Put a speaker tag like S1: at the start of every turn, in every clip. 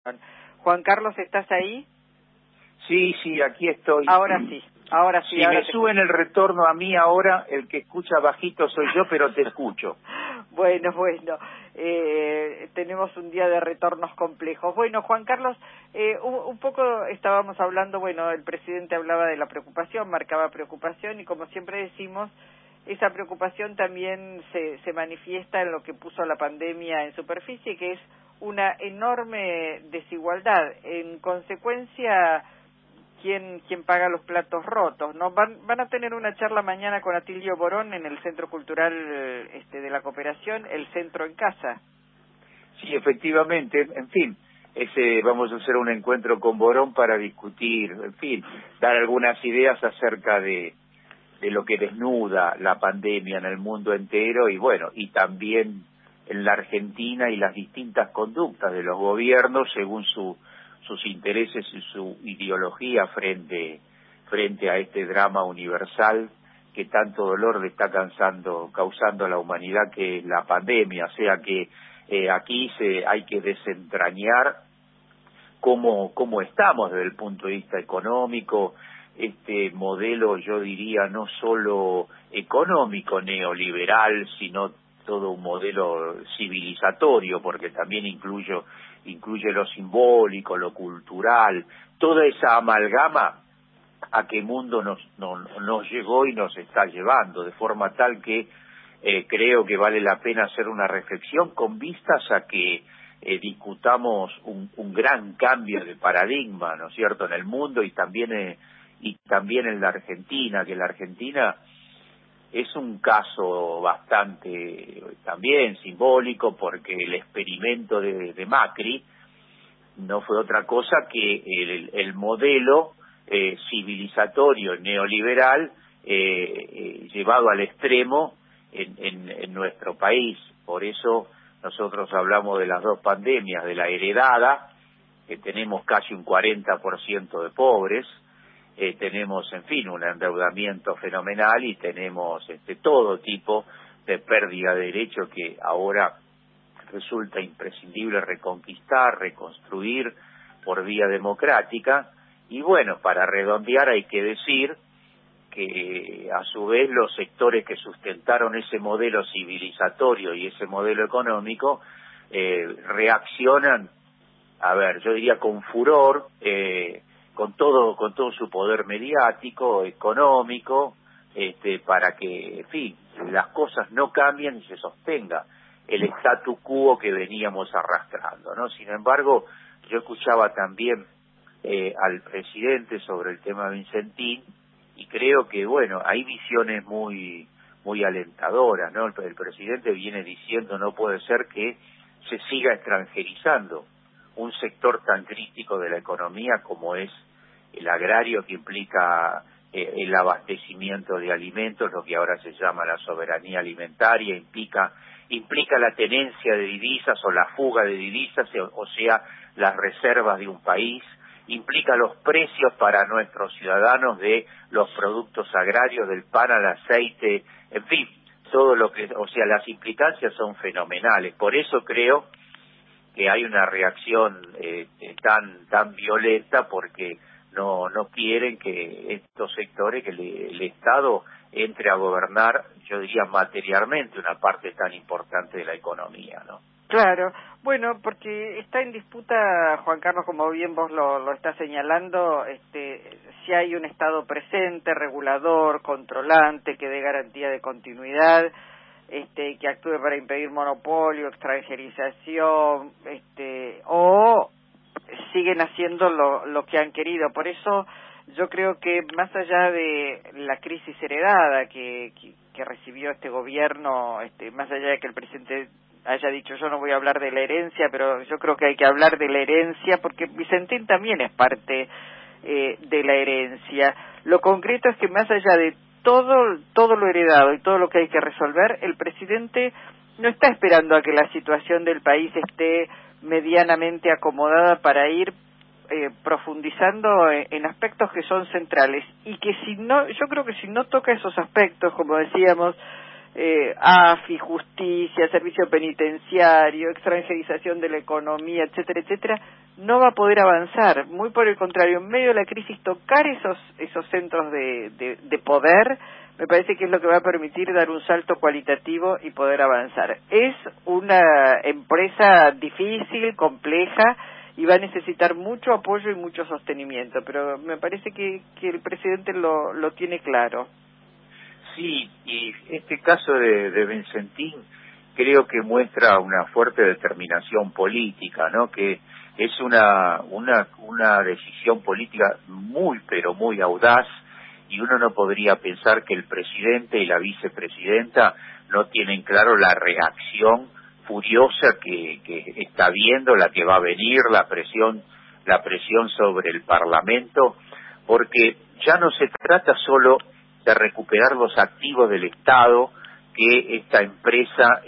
S1: Juan Carlos, ¿estás ahí?
S2: Sí, aquí estoy.
S1: Ahora sí.
S2: Si me suben el retorno a mí ahora, el que escucha bajito soy yo, pero te escucho.
S1: Bueno, tenemos un día de retornos complejos. Bueno, Juan Carlos, un poco estábamos hablando, el presidente hablaba de la preocupación, marcaba preocupación y como siempre decimos, esa preocupación también se manifiesta en lo que puso la pandemia en superficie, que es una enorme desigualdad. En consecuencia, ¿quién paga los platos rotos? ¿No? Van a tener una charla mañana con Atilio Borón en el Centro Cultural de la Cooperación, el Centro en Casa.
S2: Sí, efectivamente, en fin, vamos a hacer un encuentro con Borón para discutir, en fin, dar algunas ideas acerca de lo que desnuda la pandemia en el mundo entero y también en la Argentina y las distintas conductas de los gobiernos según sus intereses y su ideología frente a este drama universal que tanto dolor le está causando a la humanidad, que es la pandemia. O sea que aquí hay que desentrañar cómo estamos desde el punto de vista económico, este modelo, yo diría, no solo económico neoliberal, sino todo un modelo civilizatorio, porque también incluye lo simbólico, lo cultural, toda esa amalgama a qué mundo nos llegó y nos está llevando, de forma tal que creo que vale la pena hacer una reflexión con vistas a que discutamos un gran cambio de paradigma, ¿no es cierto?, en el mundo y también en la Argentina, que la Argentina es un caso bastante también simbólico, porque el experimento de Macri no fue otra cosa que el modelo civilizatorio neoliberal llevado al extremo en nuestro país. Por eso nosotros hablamos de las dos pandemias, de la heredada, que tenemos casi un 40% de pobres, tenemos, en fin, un endeudamiento fenomenal y tenemos todo tipo de pérdida de derechos que ahora resulta imprescindible reconquistar, reconstruir por vía democrática. Y para redondear hay que decir que a su vez los sectores que sustentaron ese modelo civilizatorio y ese modelo económico reaccionan, yo diría con furor, con todo su poder mediático, económico, para que, en fin, las cosas no cambien y se sostenga el statu quo que veníamos arrastrando, ¿no? Sin embargo, yo escuchaba también al presidente sobre el tema Vicentín y creo que, hay visiones muy alentadoras, ¿no? El presidente viene diciendo no puede ser que se siga extranjerizando un sector tan crítico de la economía como es el agrario, que implica el abastecimiento de alimentos, lo que ahora se llama la soberanía alimentaria, implica la tenencia de divisas o la fuga de divisas, o sea, las reservas de un país, implica los precios para nuestros ciudadanos de los productos agrarios, del pan al aceite, en fin, todo las implicancias son fenomenales. Por eso creo que hay una reacción tan violenta, porque no quieren que estos sectores, que el Estado entre a gobernar, yo diría materialmente, una parte tan importante de la economía, ¿no?
S1: Claro, porque está en disputa, Juan Carlos, como bien vos lo estás señalando, si hay un Estado presente, regulador, controlante, que dé garantía de continuidad, que actúe para impedir monopolio, extranjerización, o siguen haciendo lo que han querido. Por eso yo creo que más allá de la crisis heredada que recibió este gobierno, más allá de que el presidente haya dicho yo no voy a hablar de la herencia, pero yo creo que hay que hablar de la herencia, porque Vicentín también es parte de la herencia. Lo concreto es que más allá de todo lo heredado y todo lo que hay que resolver, el presidente no está esperando a que la situación del país esté medianamente acomodada para ir profundizando en aspectos que son centrales, y que yo creo que si no toca esos aspectos, como decíamos, AFI, justicia, servicio penitenciario, extranjerización de la economía, etcétera, etcétera, no va a poder avanzar. Muy por el contrario, en medio de la crisis, tocar esos centros de poder me parece que es lo que va a permitir dar un salto cualitativo y poder avanzar. Es una empresa difícil, compleja, y va a necesitar mucho apoyo y mucho sostenimiento, pero me parece que el presidente lo tiene claro.
S2: Sí, y este caso de Vicentín creo que muestra una fuerte determinación política, ¿no? Que es una decisión política muy, pero muy audaz, y uno no podría pensar que el presidente y la vicepresidenta no tienen claro la reacción furiosa que está viendo, la que va a venir, la presión sobre el Parlamento, porque ya no se trata solo de recuperar los activos del Estado que esta empresa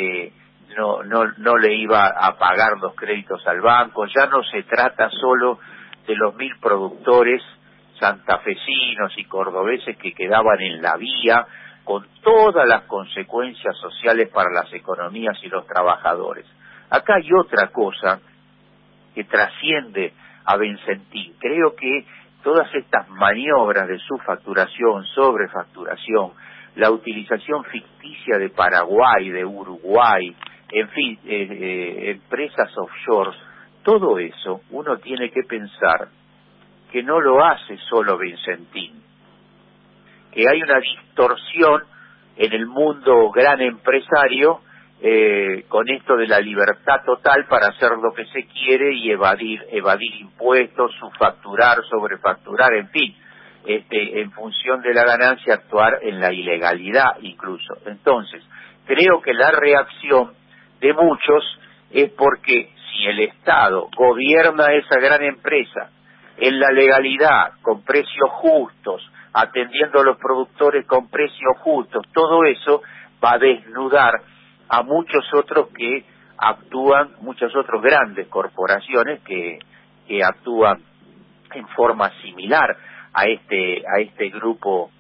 S2: no le iba a pagar los créditos al banco, ya no se trata solo de los 1.000 productores santafesinos y cordobeses que quedaban en la vía, con todas las consecuencias sociales para las economías y los trabajadores. Acá hay otra cosa que trasciende a Vicentín. Creo que todas estas maniobras de subfacturación, sobrefacturación, la utilización ficticia de Paraguay, de Uruguay, en fin, empresas offshore, todo eso uno tiene que pensar que no lo hace solo Vicentín, que hay una distorsión en el mundo gran empresario con esto de la libertad total para hacer lo que se quiere y evadir impuestos, subfacturar, sobrefacturar, en fin, en función de la ganancia actuar en la ilegalidad incluso. Entonces, creo que la reacción de muchos es porque si el Estado gobierna esa gran empresa en la legalidad, con precios justos, atendiendo a los productores con precios justos, todo eso va a desnudar a muchos otros que actúan, muchas otras grandes corporaciones que actúan en forma similar a este grupo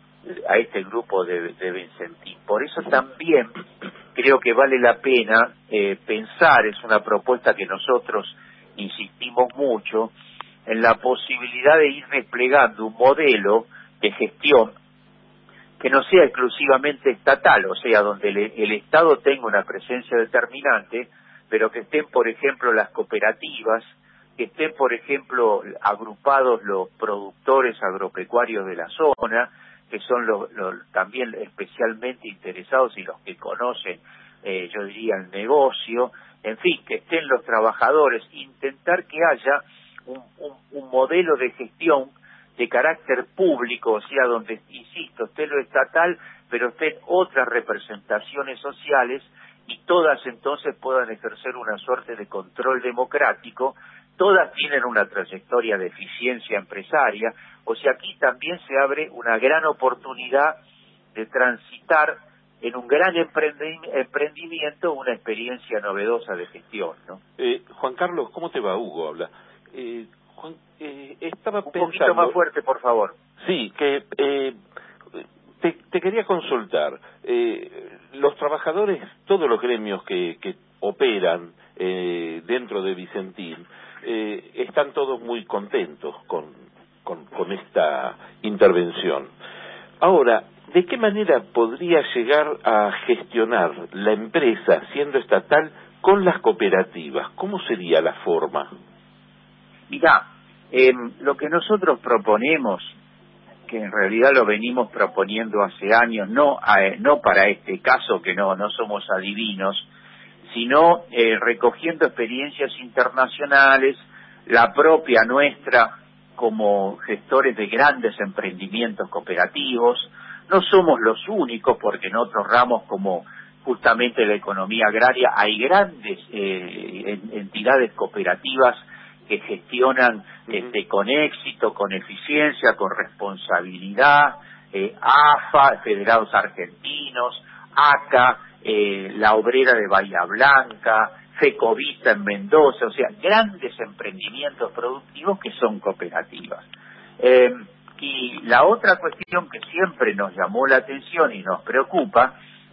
S2: de Vicentín. Por eso también creo que vale la pena pensar, es una propuesta que nosotros insistimos mucho, en la posibilidad de ir desplegando un modelo de gestión que no sea exclusivamente estatal, o sea, donde el Estado tenga una presencia determinante, pero que estén, por ejemplo, las cooperativas, que estén, por ejemplo, agrupados los productores agropecuarios de la zona, que son también especialmente interesados y los que conocen, yo diría, el negocio, en fin, que estén los trabajadores, intentar que haya un modelo de gestión de carácter público, o sea, donde, insisto, esté lo estatal, pero estén otras representaciones sociales y todas entonces puedan ejercer una suerte de control democrático. Todas tienen una trayectoria de eficiencia empresaria, o sea, aquí también se abre una gran oportunidad de transitar en un gran emprendimiento una experiencia novedosa de gestión, ¿no?
S3: Juan Carlos, ¿cómo te va? Hugo habla. Juan, estaba pensando... Un
S2: poquito más fuerte, por favor.
S3: Sí, que te quería consultar. Los trabajadores, todos los gremios que operan dentro de Vicentín, están todos muy contentos con esta intervención. Ahora, ¿de qué manera podría llegar a gestionar la empresa, siendo estatal, con las cooperativas? ¿Cómo sería la forma?
S2: Mirá, lo que nosotros proponemos, que en realidad lo venimos proponiendo hace años, no para este caso, que no somos adivinos, sino recogiendo experiencias internacionales, la propia nuestra como gestores de grandes emprendimientos cooperativos. No somos los únicos, porque en otros ramos como justamente la economía agraria hay grandes entidades cooperativas que gestionan con éxito, con eficiencia, con responsabilidad, AFA, Federados Argentinos, ACA, la Obrera de Bahía Blanca, Fecovita en Mendoza, o sea, grandes emprendimientos productivos que son cooperativas. Y la otra cuestión que siempre nos llamó la atención y nos preocupa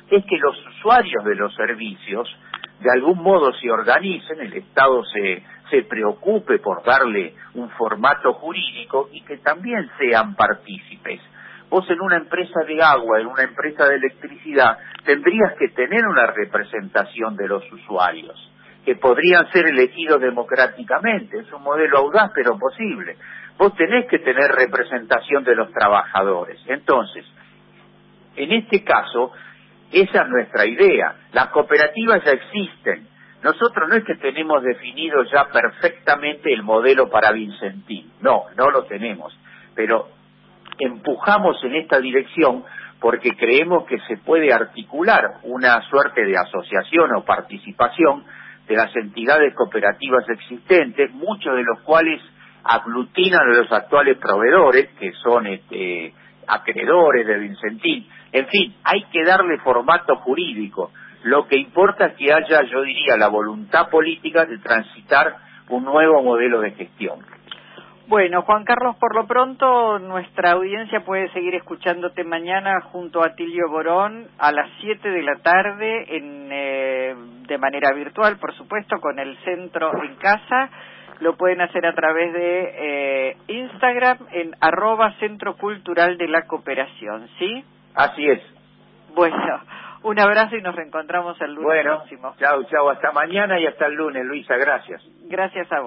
S2: es que los usuarios de los servicios de algún modo se organicen, el Estado se preocupe por darle un formato jurídico y que también sean partícipes. Vos en una empresa de agua, en una empresa de electricidad, tendrías que tener una representación de los usuarios, que podrían ser elegidos democráticamente. Es un modelo audaz pero posible. Vos tenés que tener representación de los trabajadores. Entonces, en este caso, esa es nuestra idea. Las cooperativas ya existen. Nosotros no es que tenemos definido ya perfectamente el modelo para Vicentín. No lo tenemos. Pero empujamos en esta dirección porque creemos que se puede articular una suerte de asociación o participación de las entidades cooperativas existentes, muchos de los cuales aglutinan a los actuales proveedores, que son acreedores de Vicentín. En fin, hay que darle formato jurídico. Lo que importa es que haya, yo diría, la voluntad política de transitar un nuevo modelo de gestión.
S1: Bueno, Juan Carlos, por lo pronto nuestra audiencia puede seguir escuchándote mañana junto a Atilio Borón a las 7 de la tarde de manera virtual, por supuesto, con el Centro en Casa. Lo pueden hacer a través de Instagram en @Centro Cultural de la Cooperación, ¿sí?
S2: Así es.
S1: Bueno, un abrazo y nos reencontramos el lunes próximo.
S2: Chau, hasta mañana y hasta el lunes, Luisa, gracias.
S1: Gracias a vos.